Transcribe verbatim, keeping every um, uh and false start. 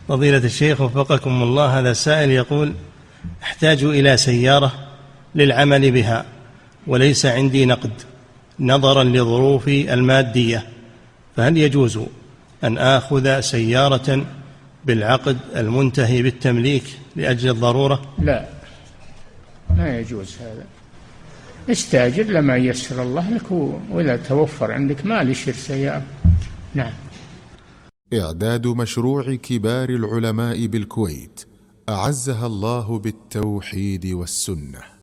فضيلة الشيخ وفقكم الله، هذا سائل يقول: احتاج إلى سيارة للعمل بها وليس عندي نقد نظرا لظروفي المادية، فهل يجوز أن آخذ سيارة بالعقد المنتهي بالتمليك لأجل الضرورة؟ لا، ما يجوز هذا. استاجر لما ييسر الله لك، وإذا توفر عندك مال اشتر سيارة. نعم. إعداد مشروع كبار العلماء بالكويت أعزها الله بالتوحيد والسنة.